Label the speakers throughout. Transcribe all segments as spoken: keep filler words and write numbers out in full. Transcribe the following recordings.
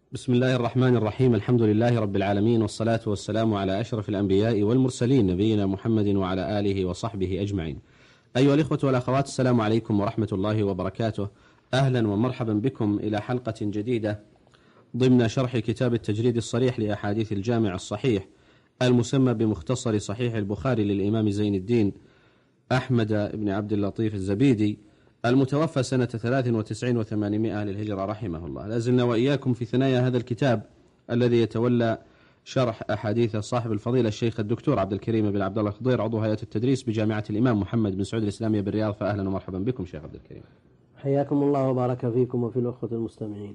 Speaker 1: بسم الله الرحمن الرحيم. الحمد لله رب العالمين، والصلاة والسلام على أشرف الأنبياء والمرسلين، نبينا محمد وعلى آله وصحبه أجمعين. أيها الإخوة والأخوات، السلام عليكم ورحمة الله وبركاته. أهلا ومرحبا بكم إلى حلقة جديدة ضمن شرح كتاب التجريد الصريح لأحاديث الجامع الصحيح المسمى بمختصر صحيح البخاري للإمام زين الدين أحمد بن عبد اللطيف الزبيدي، المتوفى سنة ثلاث وتسعين وثمانمائة للهجرة رحمه الله. لازلنا وإياكم في ثنايا هذا الكتاب الذي يتولى شرح أحاديث صاحب الفضيلة الشيخ الدكتور عبد الكريم بن عبد الله الخضير، عضو هيئة التدريس بجامعة الإمام محمد بن سعود الإسلامية بالرياض. فأهلا ومرحبا بكم شيخ عبد الكريم.
Speaker 2: حياكم الله وبارك فيكم وفي الأخوة المستمعين.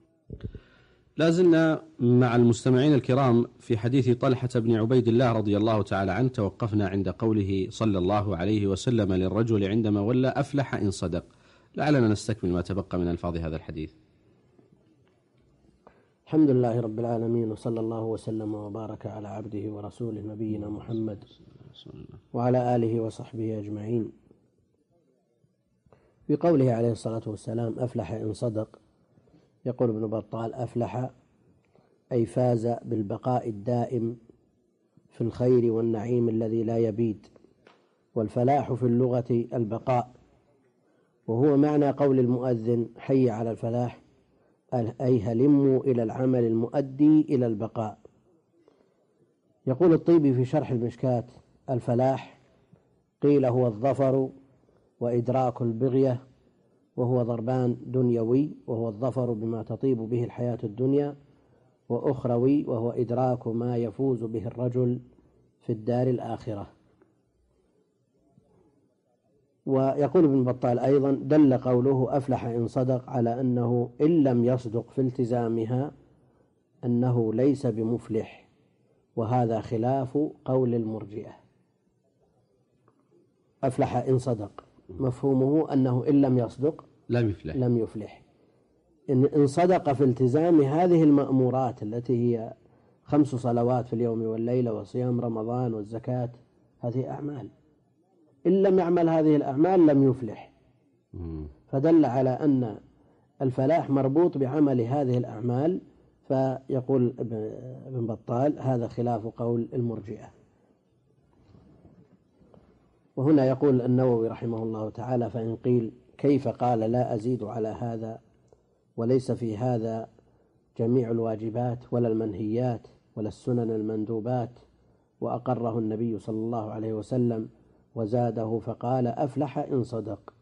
Speaker 1: لازلنا مع المستمعين الكرام في حديث طلحة بن عبيد الله رضي الله تعالى عنه. توقفنا عند قوله صلى الله عليه وسلم للرجل عندما ولى: أفلح إن صدق. لعلنا نستكمل ما تبقى من ألفاظ هذا الحديث.
Speaker 2: الحمد لله رب العالمين، وصلى الله وسلم وبارك على عبده ورسوله نبينا محمد وعلى آله وصحبه أجمعين. في قوله عليه الصلاة والسلام أفلح إن صدق، يقول ابن بطال: أفلح أي فاز بالبقاء الدائم في الخير والنعيم الذي لا يبيد. والفلاح في اللغة البقاء، وهو معنى قول المؤذن حي على الفلاح، أي هلموا إلى العمل المؤدي إلى البقاء. يقول الطيبي في شرح المشكاة: الفلاح قيل هو الظفر وإدراك البغية، وهو ضربان دنيوي، وهو الظفر بما تطيب به الحياة الدنيا، وأخروي وهو إدراك ما يفوز به الرجل في الدار الآخرة. ويقول ابن بطال أيضا: دل قوله أفلح إن صدق على أنه إن لم يصدق في التزامها أنه ليس بمفلح، وهذا خلاف قول المرجئة. أفلح إن صدق مفهومه أنه إن لم يصدق
Speaker 1: لم يفلح,
Speaker 2: لم يفلح. إن, إن صدق في التزام هذه المأمورات التي هي خمس صلوات في اليوم والليلة وصيام رمضان والزكاة، هذه أعمال، إن لم يعمل هذه الأعمال لم يفلح. فدل على أن الفلاح مربوط بعمل هذه الأعمال. فيقول ابن بطال: هذا خلاف قول المرجئة. وهنا يقول النووي رحمه الله تعالى: فإن قيل كيف قال لا أزيد على هذا وليس في هذا جميع الواجبات ولا المنهيات ولا السنن المندوبات، وأقره النبي صلى الله عليه وسلم وزاده فقال أفلح إن صدق.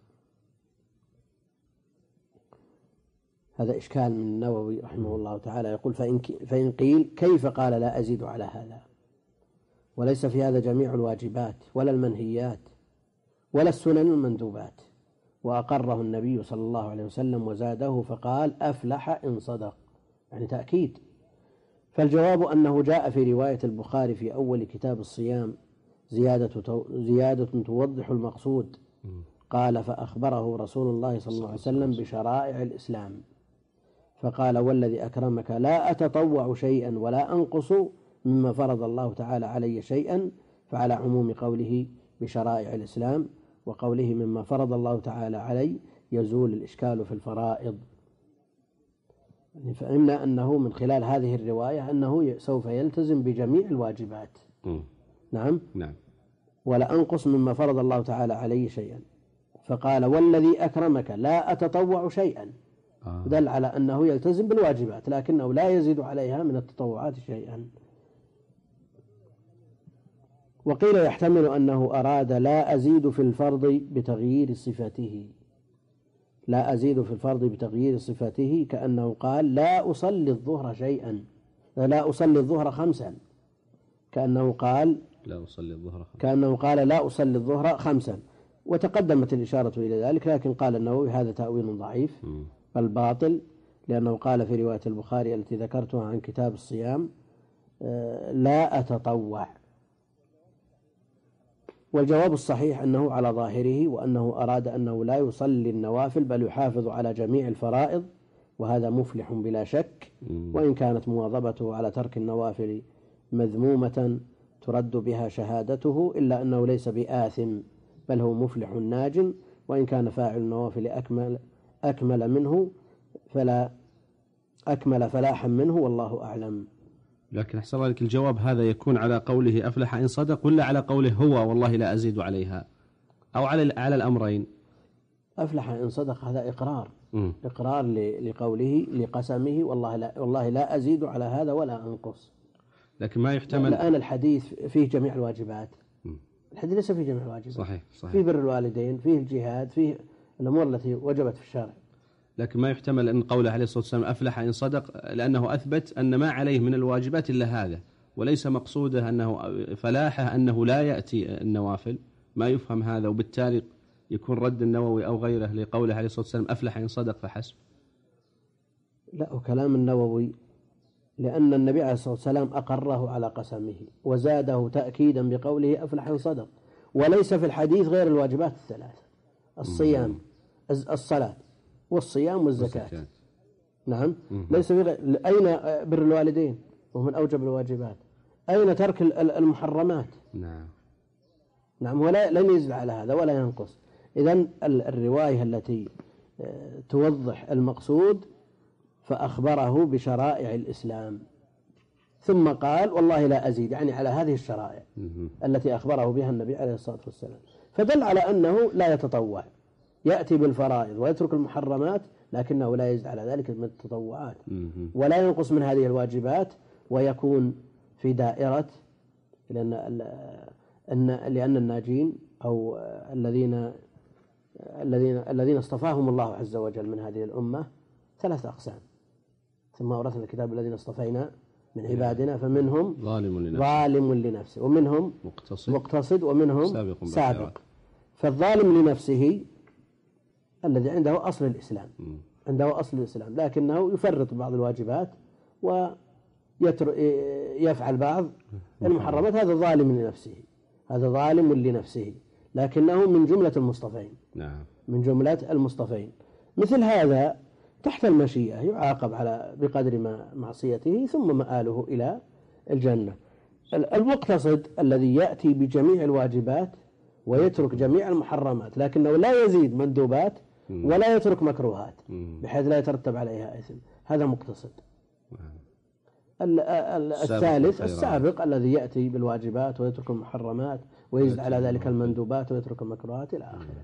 Speaker 2: هذا إشكال من النووي رحمه الله تعالى. يقول: فإن قيل كيف قال لا أزيد على هذا وليس في هذا جميع الواجبات ولا المنهيات ولا السنن المندوبات، وأقره النبي صلى الله عليه وسلم وزاده فقال أفلح إن صدق، يعني تأكيد. فالجواب أنه جاء في رواية البخاري في أول كتاب الصيام زيادة, زيادة توضح المقصود. قال: فأخبره رسول الله صلى الله عليه وسلم بشرائع الإسلام، فقال: والذي أكرمك لا أتطوع شيئا ولا أنقص مما فرض الله تعالى علي شيئا، فعلى عموم قوله بشرائع الإسلام وقوله مما فرض الله تعالى علي يزول الإشكال في الفرائض. يعني فهمنا أنه من خلال هذه الرواية أنه سوف يلتزم بجميع الواجبات.
Speaker 1: م.
Speaker 2: نعم
Speaker 1: نعم
Speaker 2: ولا أنقص مما فرض الله تعالى علي شيئا. فقال: والذي أكرمك لا أتطوع شيئا،
Speaker 1: آه.
Speaker 2: دل على أنه يلتزم بالواجبات لكنه لا يزيد عليها من التطوعات شيئا. وقيل يحتمل أنه أراد لا أزيد في الفرض بتغيير صفته، لا أزيد في الفرض بتغيير صفته، كأنه قال لا أصلي الظهر شيئا، لا أصلي الظهر خمسا، كأنه قال
Speaker 1: لا أصلي الظهر خمسا.
Speaker 2: كأنه قال لا أصلي الظهر خمسا. وتقدمت الإشارة إلى ذلك، لكن قال النووي هذا تأويل ضعيف بل باطل، لأنه قال في رواية البخاري التي ذكرتها عن كتاب الصيام لا أتطوع. والجواب الصحيح أنه على ظاهره، وأنه أراد أنه لا يصلي النوافل بل يحافظ على جميع الفرائض، وهذا مفلح بلا شك. وإن كانت مواظبته على ترك النوافل مذمومة ترد بها شهادته، إلا أنه ليس بآثم بل هو مفلح ناج، وإن كان فاعل النوافل أكمل, أكمل منه فلا أكمل فلاحا منه والله أعلم.
Speaker 1: لكن أحسن الله لك، الجواب هذا يكون على قوله أفلح إن صدق، ولا على قوله هو والله لا أزيد عليها، أو على على الأمرين؟
Speaker 2: أفلح إن صدق هذا إقرار،
Speaker 1: م.
Speaker 2: إقرار لقوله لقسمه والله لا, والله لا أزيد على هذا ولا أنقص.
Speaker 1: لكن ما يحتمل
Speaker 2: الآن الحديث فيه جميع الواجبات. م. الحديث ليس فيه جميع الواجبات.
Speaker 1: صحيح صحيح.
Speaker 2: فيه بر الوالدين، فيه الجهاد، فيه الأمور التي وجبت في الشرع.
Speaker 1: لكن ما يحتمل أن قوله عليه الصلاة والسلام أفلح إن صدق لأنه أثبت أن ما عليه من الواجبات إلا هذا، وليس مقصوده أنه فلاحه أنه لا يأتي النوافل. ما يفهم هذا، وبالتالي يكون رد النووي أو غيره لقوله عليه الصلاة والسلام أفلح إن صدق فحسب.
Speaker 2: لا، وكلام النووي لأن النبي عليه الصلاة والسلام أقره على قسمه وزاده تأكيدا بقوله أفلح إن صدق، وليس في الحديث غير الواجبات الثلاثة: الصيام، الصلاة، والصيام والزكاة. والزكاة. نعم. مم. ليس في غير. أين بر الوالدين ومن أوجب الواجبات؟ أين ترك المحرمات؟
Speaker 1: نعم
Speaker 2: نعم. ولا لن يزيد على هذا ولا ينقص. إذن الرواية التي توضح المقصود فأخبره بشرائع الإسلام ثم قال والله لا أزيد، يعني على هذه الشرائع التي أخبره بها النبي عليه الصلاة والسلام، فدل على أنه لا يتطوع، يأتي بالفرائض ويترك المحرمات، لكنه لا يزيد على ذلك من التطوعات ولا ينقص من هذه الواجبات، ويكون في دائرة، لأن لأن الناجين أو الذين الذين الذين اصطفاهم الله عز وجل من هذه الأمة ثلاث أقسام: ثم أورثنا الكتاب الذين اصطفينا من عبادنا فمنهم
Speaker 1: ظالم لنفسه,
Speaker 2: ظالم لنفسه ومنهم
Speaker 1: مقتصد,
Speaker 2: مقتصد ومنهم
Speaker 1: سابق,
Speaker 2: سابق. فالظالم لنفسه الذي عنده أصل الإسلام م. عنده أصل الإسلام لكنه يفرط بعض الواجبات ويفعل بعض المحرمات، هذا ظالم لنفسه، هذا ظالم لنفسه لكنه من جملة المصطفين.
Speaker 1: نعم.
Speaker 2: من جملة المصطفين. مثل هذا تحت المشيئة يعاقب على بقدر ما معصيته ثم مآله إلى الجنة. المقتصد الذي يأتي بجميع الواجبات ويترك جميع المحرمات لكنه لا يزيد مندوبات ولا يترك مكروهات بحيث لا يترتب عليها إثم، هذا مقتصد. الثالث السابق الذي يأتي بالواجبات ويترك المحرمات ويزيد على ذلك المندوبات ويترك المكروهات إلى آخره.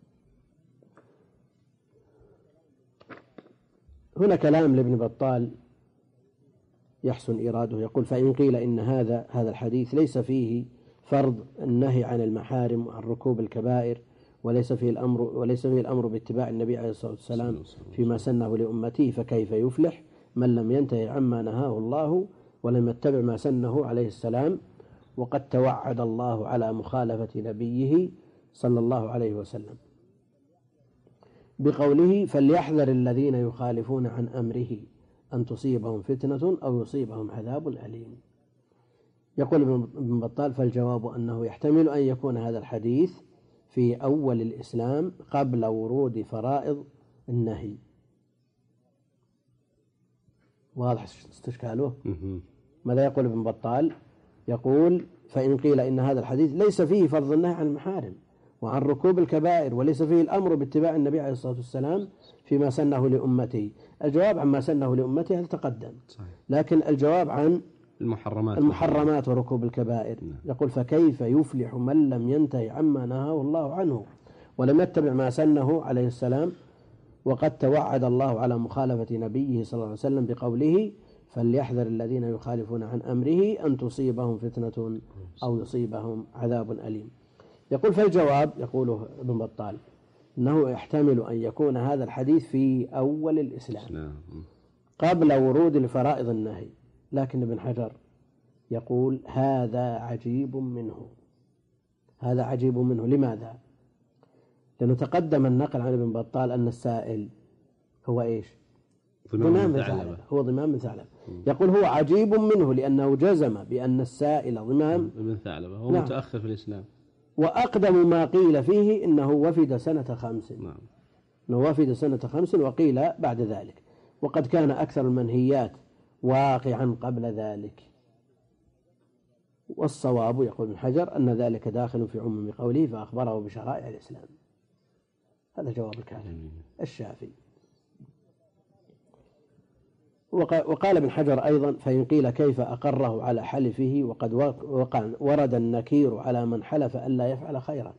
Speaker 2: هنا كلام لابن بطال يحسن إيراده، يقول: فإن قيل إن هذا هذا الحديث ليس فيه فرض النهي عن المحارم وعن ركوب الكبائر، وليس فيه الأمر وليس فيه الأمر باتباع النبي عليه الصلاة والسلام فيما سنه لأمته، فكيف يفلح من لم ينتهي عما نهاه الله ولم يتبع ما سنه عليه السلام، وقد توعد الله على مخالفة نبيه صلى الله عليه وسلم بقوله: فليحذر الذين يخالفون عن أمره أن تصيبهم فتنة أو يصيبهم عذاب أليم. يقول ابن بطال: فالجواب أنه يحتمل أن يكون هذا الحديث في أول الإسلام قبل ورود فرائض النهي. واضح استشكاله؟ ماذا يقول ابن بطال؟ يقول: فإن قيل إن هذا الحديث ليس فيه فرض النهي عن المحارم وعن ركوب الكبائر وليس فيه الأمر باتباع النبي عليه الصلاة والسلام فيما سنه لأمته. الجواب عما سنه لأمته هذا تقدم، لكن الجواب عن
Speaker 1: المحرمات
Speaker 2: المحرمات وركوب الكبائر. يقول: فكيف يفلح من لم ينتهي عما نهاه الله عنه ولم يتبع ما سنه عليه السلام، وقد توعد الله على مخالفة نبيه صلى الله عليه وسلم بقوله: فليحذر الذين يخالفون عن أمره أن تصيبهم فتنة أو يصيبهم عذاب أليم. يقول: فالجواب، يقوله ابن بطال، أنه يحتمل أن يكون هذا الحديث في أول الإسلام قبل ورود الفرائض النهي، لكن ابن حجر يقول: هذا عجيب منه، هذا عجيب منه. لماذا؟ لأنه تقدم النقل عن ابن بطال أن السائل هو إيش؟ ضمام بن ثعلبة، هو ضمام بن ثعلبة. يقول: هو عجيب منه لأنه جزم بأن السائل ضمام
Speaker 1: بن ثعلبة، هو
Speaker 2: نعم.
Speaker 1: متأخر في الإسلام.
Speaker 2: وأقدم ما قيل فيه إنه وفد سنة خمس،
Speaker 1: نعم.
Speaker 2: إنه وفد سنة خمس، وقيل بعد ذلك، وقد كان أكثر المنهيات واقعا قبل ذلك. والصواب، يقول ابن حجر، أن ذلك داخل في عموم قوله فأخبره بشرائع الإسلام. هذا جواب الكافي الشافي. وقال ابن حجر أيضا فإن قيل كيف أقره على حلفه وقد وقع ورد النكير على من حلف ألا يفعل خيرا.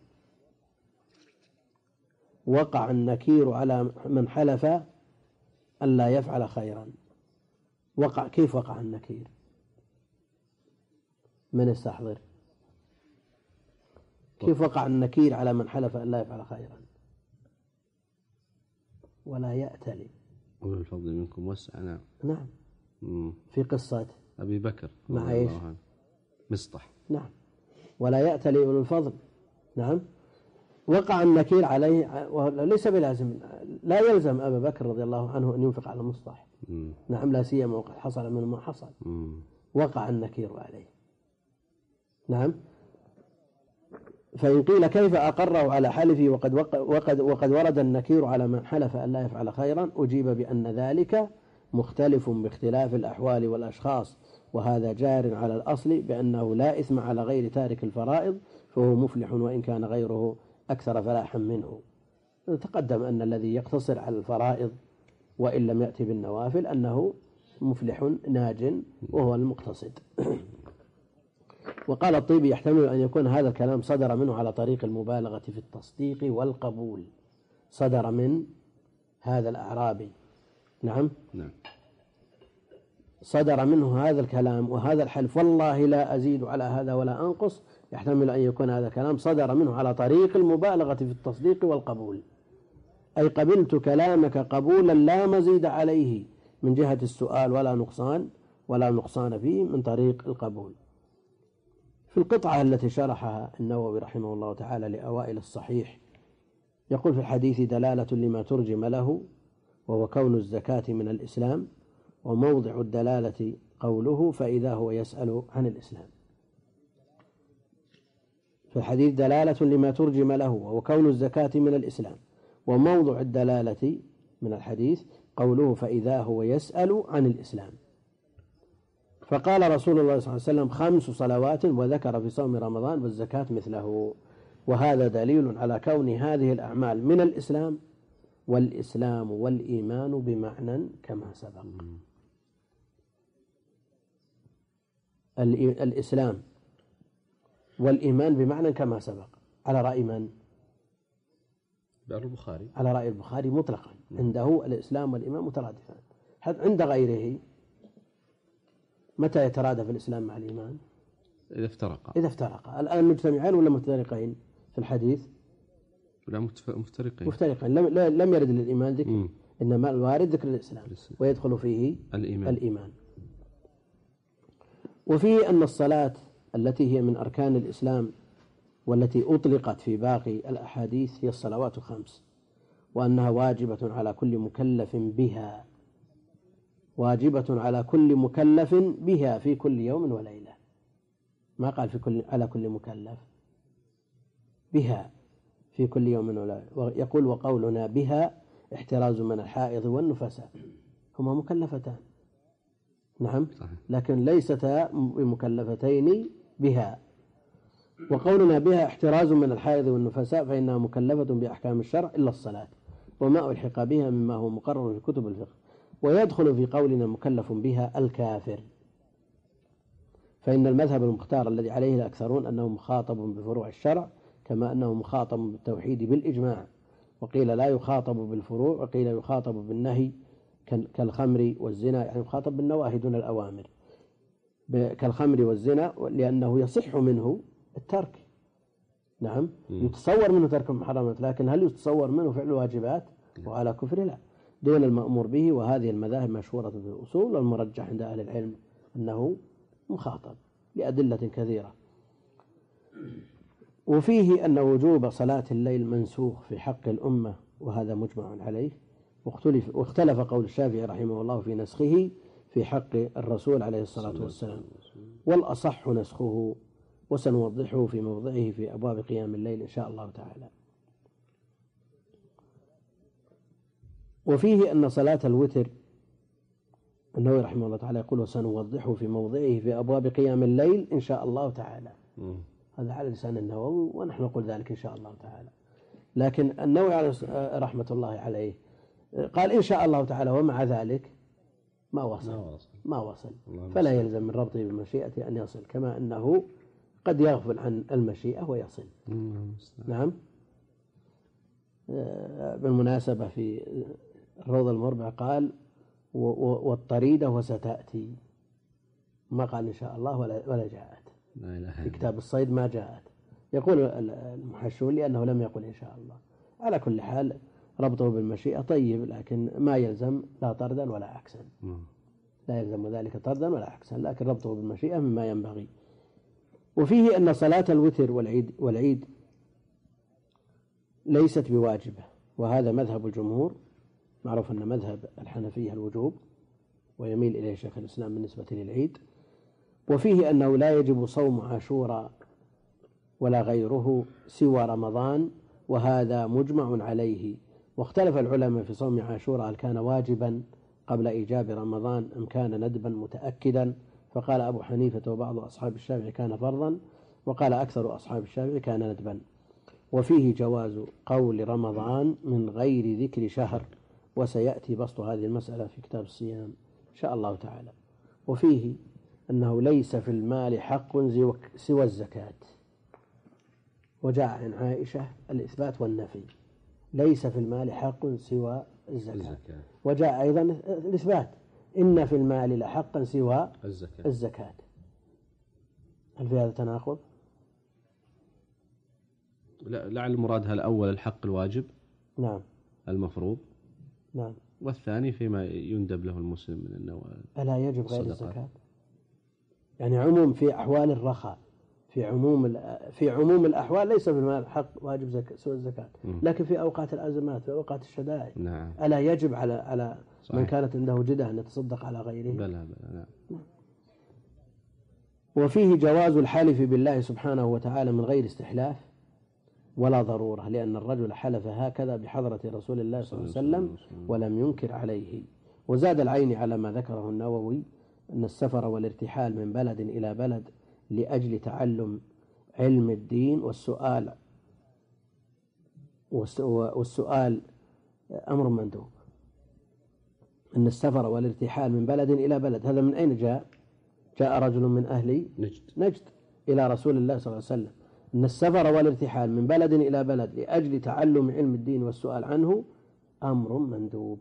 Speaker 2: وقع النكير على من حلف ألا يفعل خيرا. وقع كيف وقع النكير؟ من يستحضر؟ كيف وقع النكير على من حلف ألا يفعل خيرا؟ ولا يأتلي
Speaker 1: أولو الفضل منكم وسع. نعم
Speaker 2: نعم
Speaker 1: مم.
Speaker 2: في قصة
Speaker 1: أبي بكر
Speaker 2: مع إيش؟
Speaker 1: مصطح.
Speaker 2: نعم ولا يأتلي أولو الفضل. نعم وقع النكير عليه وليس بلازم، لا يلزم أبا بكر رضي الله عنه أن ينفق على مصطح.
Speaker 1: مم.
Speaker 2: نعم لا سيما وقد حصل منه ما حصل.
Speaker 1: مم.
Speaker 2: وقع النكير عليه. نعم فإن قيل كيف أقره على حلفه وقد, وقد, وقد ورد النكير على من حلف أن لا يفعل خيرا أجيب بأن ذلك مختلف باختلاف الأحوال والأشخاص، وهذا جار على الأصل بأنه لا إثم على غير تارك الفرائض فهو مفلح وإن كان غيره أكثر فلاحا منه. تقدم أن الذي يقتصر على الفرائض وإن لم يأتي بالنوافل أنه مفلح ناج وهو المقتصد. وقال الطيبي يحتمل أن يكون هذا الكلام صدر منه على طريق المبالغة في التصديق والقبول. صدر من هذا الأعرابي. نعم
Speaker 1: نعم
Speaker 2: صدر منه هذا الكلام وهذا الحلف والله لا أزيد على هذا ولا أنقص. يحتمل أن يكون هذا الكلام صدر منه على طريق المبالغة في التصديق والقبول، أي قبلت كلامك قبولا لا مزيد عليه من جهة السؤال ولا نقصان ولا نقصان فيه من طريق القبول. في القطعة التي شرحها النووي رحمه الله تعالى لأوائل الصحيح يقول في الحديث دلالة لما ترجم له وهو كون الزكاة من الإسلام، وموضع الدلالة قوله فإذا هو يسأل عن الإسلام. في الحديث دلالة لما ترجم له وهو كون الزكاة من الإسلام، وموضع الدلالة من الحديث قوله فإذا هو يسأل عن الإسلام. فقال رسول الله صلى الله عليه وسلم خمس صلوات وذكر في صوم رمضان والزكاة مثله، وهذا دليل على كون هذه الأعمال من الإسلام، والإسلام والإيمان بمعنى كما سبق. الإسلام والإيمان بمعنى كما سبق على رأي من؟
Speaker 1: البخاري.
Speaker 2: على رأي البخاري مطلقا. عنده الإسلام والإيمان مترادفان. عند غيره متى يترادف الإسلام مع الإيمان؟
Speaker 1: إذا افترقا.
Speaker 2: إذا افترقا. الآن مجتمعين ولا مفترقين في الحديث؟
Speaker 1: لا مفترقين.
Speaker 2: مفترقين. لم, لم يرد للإيمان ذكر، إنما الوارد ذكر الإسلام ويدخل فيه
Speaker 1: الإيمان.
Speaker 2: الإيمان. وفيه أن الصلاة التي هي من أركان الإسلام والتي أطلقت في باقي الأحاديث هي الصلوات الخمس، وأنها واجبة على كل مكلف بها، واجبة على كل مكلف بها في كل يوم وليلة. ما قال في كل على كل مكلف، بها في كل يوم وليلة. يقول وقولنا بها احتراز من الحائض والنفساء، هما مكلفتان. نعم لكن ليستا مكلفتين بها. وقولنا بها احتراز من الحائض والنفساء فإنها مكلفة بأحكام الشرع إلا الصلاة وما ألحق بها مما هو مقرر في كتب الفقه. ويدخل في قولنا مكلف بها الكافر، فإن المذهب المختار الذي عليه الأكثرون أنه مخاطب بفروع الشرع كما أنه مخاطب بالتوحيد بالإجماع، وقيل لا يخاطب بالفروع، وقيل يخاطب بالنهي كالخمر والزنا، يعني مخاطب بالنواهي دون الأوامر كالخمر والزنا لأنه يصح منه الترك. نعم يتصور منه ترك المحرمات، لكن هل يتصور منه فعل الواجبات؟ وعلى كفر لا، دون المأمور به. وهذه المذاهب مشهورة في الأصول، والمرجح عند أهل العلم أنه مخاطب لأدلة كثيرة. وفيه أن وجوب صلاة الليل منسوخ في حق الأمة، وهذا مجمع عليه، واختلف, واختلف قول الشافعي رحمه الله في نسخه في حق الرسول عليه الصلاة والسلام، والأصح نسخه، وسنوضحه في موضعه في أبواب قيام الليل إن شاء الله تعالى. وفيه أن صلاة الوتر النووي رحمه الله تعالى يقول وسنوضحه في موضعه في أبواب قيام الليل إن شاء الله تعالى. م. هذا على لسان النووي ونحن نقول ذلك إن شاء الله تعالى. لكن النووي رحمة الله عليه قال إن شاء الله تعالى، ومع ذلك ما وصل ما وصل فلا يلزم من ربطه بالمشيئة أن يصل، كما أنه قد يغفل عن المشيئة ويصل. نعم. بالمناسبة في الروض المربع قال والطريدة وستأتي، ما قال إن شاء الله ولا, ولا جاءت. في كتاب الصيد ما جاءت. يقول المحشون لأنه لم يقل إن شاء الله. على كل حال ربطه بالمشيئة طيب، لكن ما يلزم لا طردا ولا عكسا، لا يلزم ذلك طردا ولا عكسا، لكن ربطه بالمشيئة مما ينبغي. وفيه أن صلاة الوتر والعيد, والعيد ليست بواجبة، وهذا مذهب الجمهور. معروف أن مذهب الحنفية الوجوب، ويميل إليه شيخ الإسلام بالنسبة للعيد. وفيه أنه لا يجب صوم عاشوراء ولا غيره سوى رمضان، وهذا مجمع عليه. واختلف العلماء في صوم عاشوراء هل كان واجبا قبل إيجاب رمضان أم كان ندبا متأكدا، فقال أبو حنيفة وبعض أصحاب الشافعي كان فرضا، وقال أكثر أصحاب الشافعي كان ندبا. وفيه جواز قول رمضان من غير ذكر شهر، وسيأتي بسط هذه المسألة في كتاب الصيام إن شاء الله تعالى. وفيه أنه ليس في المال حق سوى الزكاة، وجاء عن عائشة الإثبات والنفي، ليس في المال حق سوى الزكاة. وجاء أيضا الإثبات إن في المال لحقا سوى الزكاة, الزكاة. هل في هذا تناقض؟
Speaker 1: لا، لعل المراد الأول الحق الواجب
Speaker 2: نعم
Speaker 1: المفروض،
Speaker 2: نعم،
Speaker 1: والثاني فيما يندب له المسلم من النوافل.
Speaker 2: ألا يجب غير الزكاة؟ يعني عموم في أحوال الرخاء، في عموم في عموم الأحوال ليس في المال حق واجب زكاة سوى الزكاة، لكن في أوقات الأزمات في أوقات الشدائد
Speaker 1: نعم.
Speaker 2: ألا يجب على على صحيح. من كانت عنده جدة أن يتصدق على غيره؟
Speaker 1: بلى بلى نعم.
Speaker 2: نعم. وفيه جواز الحلف بالله سبحانه وتعالى من غير استحلاف ولا ضرورة، لأن الرجل حلف هكذا بحضرة رسول الله صلى الله عليه وسلم ولم ينكر عليه. وزاد العيني على ما ذكره النووي أن السفر والارتحال من بلد إلى بلد لأجل تعلم علم الدين والسؤال والسؤال أمر مندوب. أن السفر والارتحال من بلد إلى بلد هذا من أين جاء؟ جاء رجل من أهل
Speaker 1: نجد,
Speaker 2: نجد إلى رسول الله صلى الله عليه وسلم. أن السفر والارتحال من بلد إلى بلد لأجل تعلم علم الدين والسؤال عنه أمر مندوب.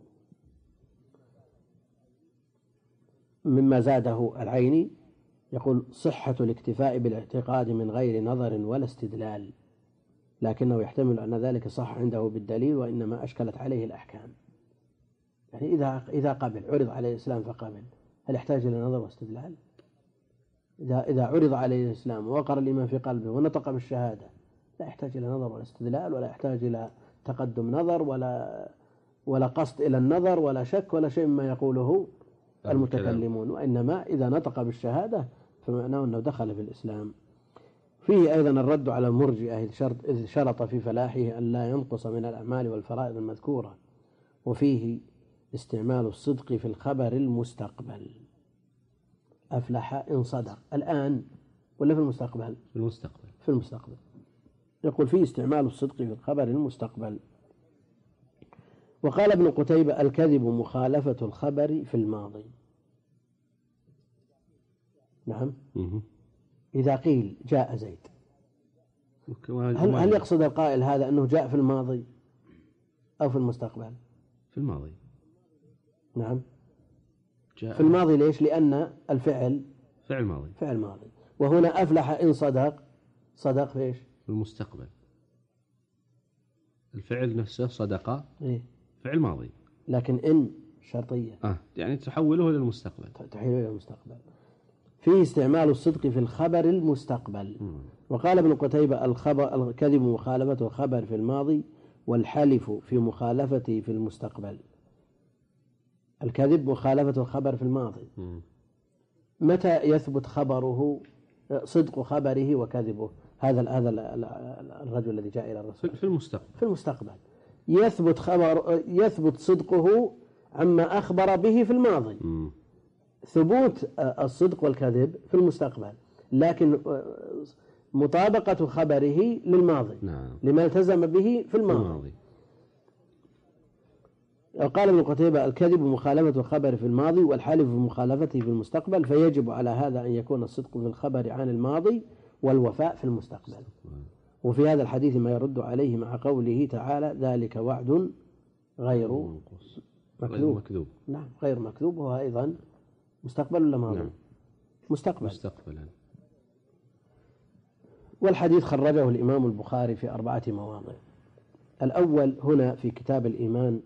Speaker 2: مما زاده العيني يقول صحة الاكتفاء بالاعتقاد من غير نظر ولا استدلال، لكنه يحتمل أن ذلك صح عنده بالدليل، وإنما أشكلت عليه الأحكام. يعني إذا إذا قبل عرض عليه الإسلام فقبل، هل يحتاج إلى نظر واستدلال؟ إذا إذا عرض عليه الإسلام ووقر الإيمان في قلبه ونطق بالشهادة لا يحتاج إلى نظر ولا استدلال، ولا يحتاج إلى تقدم نظر ولا ولا قصد إلى النظر ولا شك ولا شيء مما يقوله المتكلمون، وإنما إذا نطق بالشهادة فمعناه أنه دخل في الإسلام. فيه أيضا الرد على المرجئة إذ شرط في فلاحه أن لا ينقص من الأعمال والفرائض المذكورة. وفيه استعمال الصدق في الخبر المستقبل، أفلح إن صدق الآن ولا في المستقبل؟
Speaker 1: في المستقبل.
Speaker 2: في المستقبل. يقول فيه استعمال الصدق في الخبر المستقبل. وقال ابن قتيبة الكذب مخالفة الخبر في الماضي. نعم. إذا قيل جاء زيد، هل, هل يقصد القائل هذا أنه جاء في الماضي أو في المستقبل؟
Speaker 1: في الماضي.
Speaker 2: نعم جاء في الماضي. ليش؟ لأن الفعل
Speaker 1: فعل ماضي
Speaker 2: فعل ماضي. وهنا أفلح إن صدق، صدق في إيش؟
Speaker 1: في المستقبل. الفعل نفسه صدق
Speaker 2: إيه؟
Speaker 1: فعل ماضي،
Speaker 2: لكن إن شرطية
Speaker 1: آه يعني تحوله إلى المستقبل.
Speaker 2: تحوله إلى المستقبل. فيه استعمال الصدق في الخبر المستقبل. م. وقال ابن قتيبة الخبر الكذب مخالفة الخبر في الماضي، والحلف في مخالفته في المستقبل. الكذب مخالفة الخبر في الماضي. م. متى يثبت خبره صدق خبره وكذبه؟ هذا هذا الرجل الذي جاء إلى الرسول
Speaker 1: في المستقبل.
Speaker 2: في المستقبل يثبت خبر يثبت صدقه عما أخبر به في الماضي. م. ثبوت الصدق والكذب في المستقبل، لكن مطابقة خبره للماضي.
Speaker 1: نعم.
Speaker 2: لما التزم به في الماضي. الماضي. قال ابن قتيبة: الكذب مخالفة الخبر في الماضي والحلف بمخالفته في المستقبل، فيجب على هذا أن يكون الصدق في الخبر عن الماضي والوفاء في المستقبل. وفي هذا الحديث ما يرد عليه مع قوله تعالى: ذلك وعد غير مكذوب. مكذوب. نعم، غير مكذوب، وهو أيضا مستقبل ولا ماضي؟ نعم. مستقبل. مستقبلا. والحديث خرجه الإمام البخاري في أربعة مواضع. الأول هنا في كتاب الإيمان،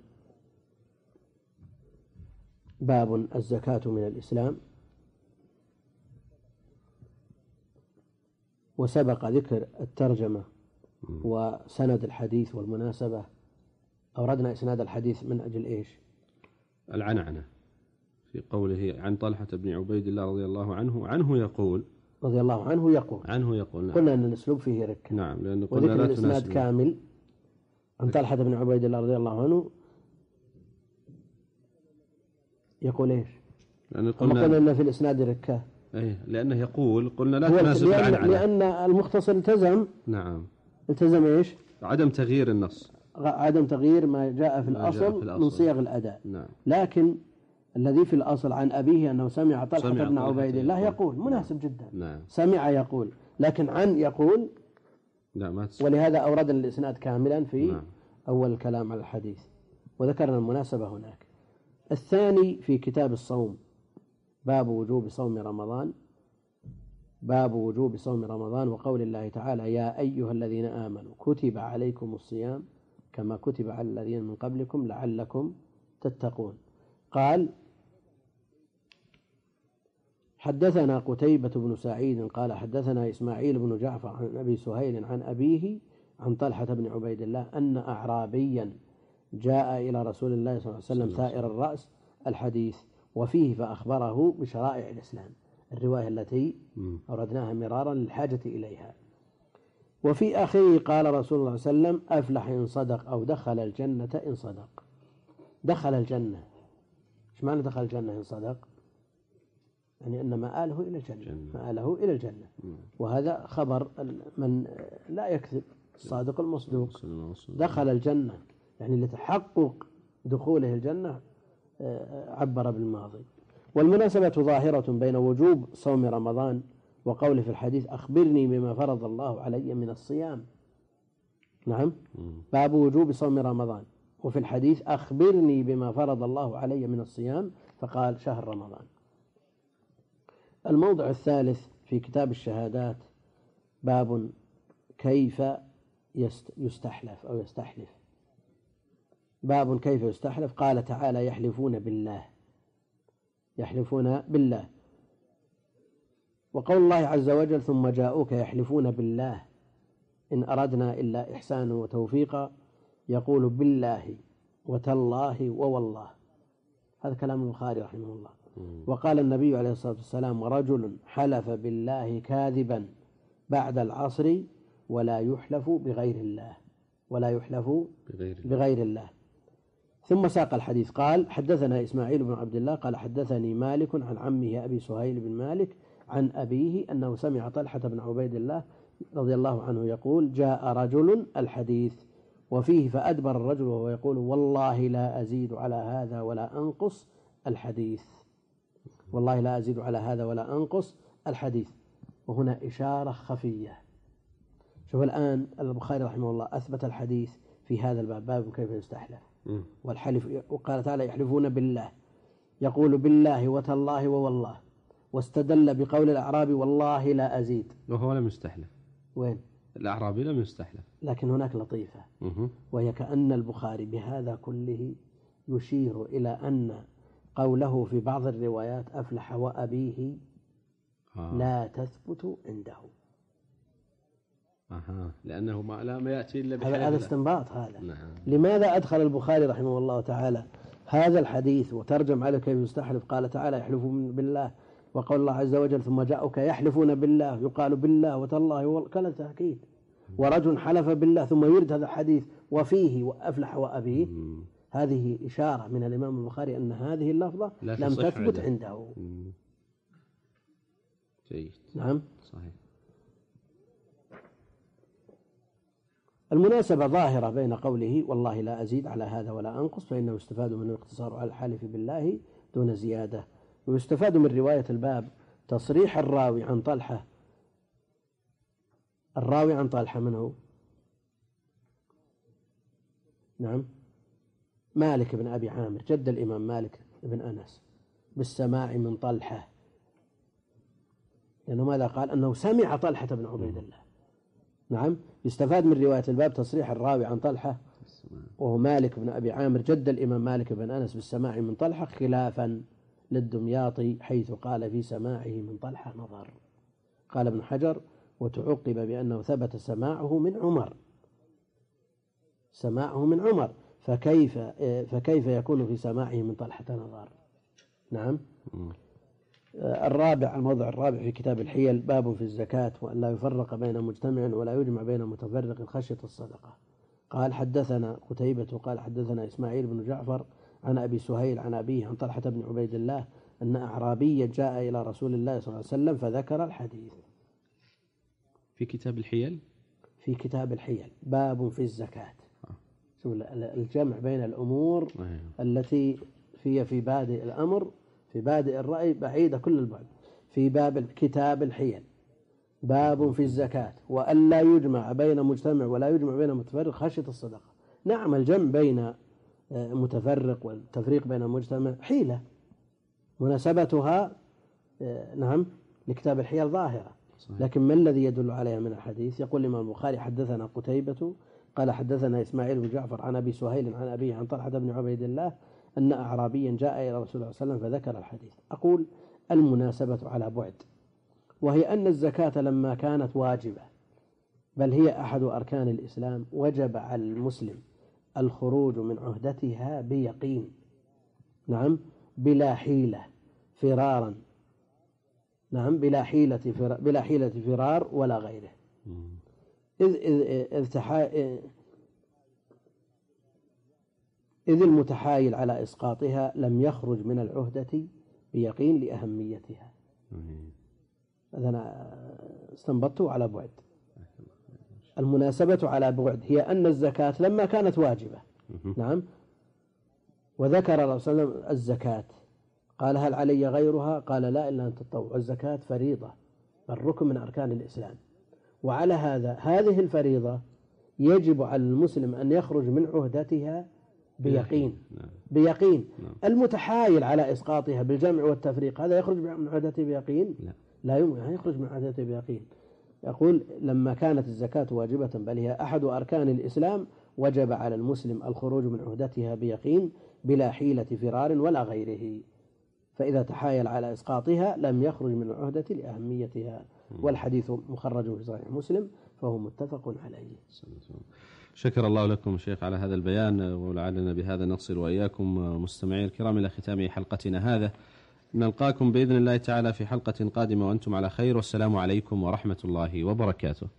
Speaker 2: باب الزكاة من الإسلام، وسبق ذكر الترجمة وسند الحديث والمناسبة. أوردنا إسناد الحديث من أجل إيش؟
Speaker 1: العنعنة في قوله عن طلحة بن عبيد الله رضي الله عنه عنه يقول
Speaker 2: رضي الله عنه يقول
Speaker 1: عنه يقول نعم.
Speaker 2: قلنا أن الأسلوب فيه ركة.
Speaker 1: نعم، لأنه
Speaker 2: قلنا لا الإسناد كامل عن طلحة بن عبيد الله رضي الله عنه يقول إيش؟
Speaker 1: لأن قلنا,
Speaker 2: قلنا أن في الإسناد ركة.
Speaker 1: أيه، لأنه يقول قلنا لا تناسب
Speaker 2: لأن,
Speaker 1: العنعنة،
Speaker 2: لأن المختصر التزم
Speaker 1: نعم
Speaker 2: التزم إيش؟
Speaker 1: عدم تغيير النص،
Speaker 2: عدم تغيير ما جاء في,
Speaker 1: ما
Speaker 2: الأصل,
Speaker 1: جاء في الأصل
Speaker 2: من صيغ الأداء.
Speaker 1: نعم.
Speaker 2: لكن الذي في الأصل عن أبيه أنه سمع طلحة بن عبيد الله يقول مناسب
Speaker 1: نعم.
Speaker 2: جدا.
Speaker 1: نعم.
Speaker 2: سمع يقول، لكن عن يقول
Speaker 1: لا ما
Speaker 2: ولهذا أوردنا الإسناد كاملا في
Speaker 1: نعم.
Speaker 2: أول الكلام على الحديث، وذكرنا المناسبة هناك. الثاني في كتاب الصوم، باب وجوب صوم رمضان، باب وجوب صوم رمضان وقول الله تعالى: يا أيها الذين آمنوا كتب عليكم الصيام كما كتب على الذين من قبلكم لعلكم تتقون. قال: حدثنا قتيبة بن سعيد قال حدثنا إسماعيل بن جعفر عن أبي سهيل عن أبيه عن طلحة بن عبيد الله أن أعرابيا جاء إلى رسول الله صلى الله عليه وسلم ثائر الرأس، الحديث، وفيه فأخبره بشرائع الإسلام، الرواية التي أردناها مرارا للحاجة إليها. وفي آخره قال رسول الله صلى الله عليه وسلم: أفلح إن صدق، أو دخل الجنة إن صدق. دخل الجنة، إيش معنى دخل الجنة إن صدق؟ يعني أن مآله إلى الجنة، مآله إلى الجنة. وهذا خبر من لا يكذب، الصادق المصدوق. دخل الجنة يعني لتحقق دخوله الجنة عبر بالماضي. والمناسبة ظاهرة بين وجوب صوم رمضان وقوله في الحديث: أخبرني بما فرض الله علي من الصيام. نعم، باب وجوب صوم رمضان، وفي الحديث: أخبرني بما فرض الله علي من الصيام، فقال: شهر رمضان. الموضع الثالث في كتاب الشهادات، باب كيف يستحلف أو يستحلف، باب كيف يستحلف. قال تعالى: يحلفون بالله، يحلفون بالله. وقول الله عز وجل: ثم جاءوك يحلفون بالله إن أردنا إلا إحسانا وتوفيقا، يقول: بالله وتالله ووالله. هذا كلام البخاري رحمه الله. وقال النبي عليه الصلاة والسلام: ورجل حلف بالله كاذبا بعد العصر ولا يحلف بغير الله، ولا يحلف بغير الله. ثم ساق الحديث قال: حدثنا إسماعيل بن عبد الله قال حدثني مالك عن عمه أبي سهيل بن مالك عن أبيه أنه سمع طلحة بن عبيد الله رضي الله عنه يقول: جاء رجل، الحديث، وفيه فأدبر الرجل وهو يقول: والله لا أزيد على هذا ولا أنقص، الحديث. والله لا أزيد على هذا ولا أنقص، الحديث. وهنا إشارة خفية. شوف الآن البخاري رحمه الله أثبت الحديث في هذا الباب، باب كيف يستحلف والحلف، وقال تعالى: يحلفون بالله، يقول: بالله وتالله ووالله، واستدل بقول الأعرابي: والله لا أزيد،
Speaker 1: وهو لم يستحلف.
Speaker 2: وين؟
Speaker 1: الأعرابي لم يستحلف.
Speaker 2: لكن هناك لطيفة، وهي كأن البخاري بهذا كله يشير إلى أن قوله في بعض الروايات أفلح وأبيه آه. لا تثبت عنده.
Speaker 1: أها، لأنه ما لا يأتي إلا
Speaker 2: بحلف. هذا استنباط هذا.
Speaker 1: نعم.
Speaker 2: لماذا أدخل البخاري رحمه الله تعالى هذا الحديث وترجم على كيف يستحلف؟ قال تعالى: يحلفون بالله، وقال الله عز وجل: ثم جاءوك يحلفون بالله، يقال بالله وتالله، كان تأكيد. ورجل حلف بالله، ثم يرد هذا الحديث وفيه وأفلح وأبيه. مم. هذه إشارة من الإمام البخاري أن هذه اللفظة لم تثبت عنده.
Speaker 1: مم. جيد.
Speaker 2: نعم،
Speaker 1: صحيح.
Speaker 2: المناسبة ظاهرة بين قوله والله لا أزيد على هذا ولا أنقص، فإنه يستفاد منه الاقتصار على الحالف بالله دون زيادة. ويستفاد من رواية الباب تصريح الراوي عن طلحة. الراوي عن طلحة من هو؟ نعم مالك بن أبي عامر جد الإمام مالك بن أنس بالسماع من طلحة، لأنه ماذا قال؟ أنه سمع طلحة بن عبيد الله. نعم يستفاد من رواية الباب تصريح الراوي عن طلحة وهو مالك بن أبي عامر جد الإمام مالك بن أنس بالسماع من طلحة، خلافا للدمياطي حيث قال في سماعه من طلحة نظر. قال ابن حجر وتعقب بأنه ثبت سماعه من عمر، سماعه من عمر، فكيف فكيف يكون في سماعه من طلحة نظر؟ نعم. الرابع الموضع الرابع في كتاب الحيل باب في الزكاة وأن لا يفرق بين مجتمع ولا يجمع بين متفرق خشية الصدقة. قال حدثنا قتيبة قال حدثنا إسماعيل بن جعفر عن أبي سهيل عن أبيه عن طلحة بن عبيد الله أن أعرابيا جاء إلى رسول الله صلى الله عليه وسلم فذكر الحديث.
Speaker 1: في كتاب الحيل
Speaker 2: في كتاب الحيل باب في الزكاة. شوف الجمع بين الأمور التي في في بادئ الأمر في بادئ الرأي بعيدة كل البعد. في باب كتاب الحيل باب في الزكاة وأن لا يجمع بين مجتمع ولا يجمع بين متفرق خشية الصدقة. نعم الجمع بين متفرق والتفريق بين المجتمع حيلة مناسبتها نعم لكتاب الحيل ظاهرة، لكن ما الذي يدل عليها من الحديث؟ يقول الإمام البخاري حدثنا قتيبة قال حدثنا إسماعيل بن جعفر عن أبي سهيل عن أبيه عن طلحة بن عبيد الله أن أعرابيا جاء إلى رسول الله صلى الله عليه وسلم فذكر الحديث. أقول المناسبة على بعد، وهي أن الزكاة لما كانت واجبة بل هي أحد أركان الإسلام وجب على المسلم الخروج من عهدتها بيقين، نعم بلا حيلة فرارا، نعم بلا حيلة فرار بلا حيلة فرار ولا غيره. إذ إذ إذ, تحا... إذ المتحايل على إسقاطها لم يخرج من العهدة بيقين لأهميتها. هذا أنا استنبطته على بعد. المناسبة على بعد هي أن الزكاة لما كانت واجبة، نعم، وذكر الرسول صلى الله عليه وسلم الزكاة قال هل علي غيرها؟ قال لا إلا أن تطوع. الزكاة فريضة بل ركن من أركان الإسلام، وعلى هذا هذه الفريضة يجب على المسلم أن يخرج من عهدتها بيقين بيقين. المتحايل على إسقاطها بالجمع والتفريق هذا يخرج من عهدته بيقين؟ لا يمكن أن يخرج من عهدته بيقين. يقول لما كانت الزكاة واجبة بل هي أحد أركان الإسلام وجب على المسلم الخروج من عهدتها بيقين بلا حيلة فرار ولا غيره، فإذا تحايل على إسقاطها لم يخرج من العهدة لأهميتها. والحديث مخرج في صحيح مسلم فهو متفق عليه.
Speaker 1: شكر الله لكم شيخ على هذا البيان، ولعلنا بهذا نصل وإياكم مستمعي الكرام إلى ختام حلقتنا هذا. نلقاكم بإذن الله تعالى في حلقة قادمة وأنتم على خير، والسلام عليكم ورحمة الله وبركاته.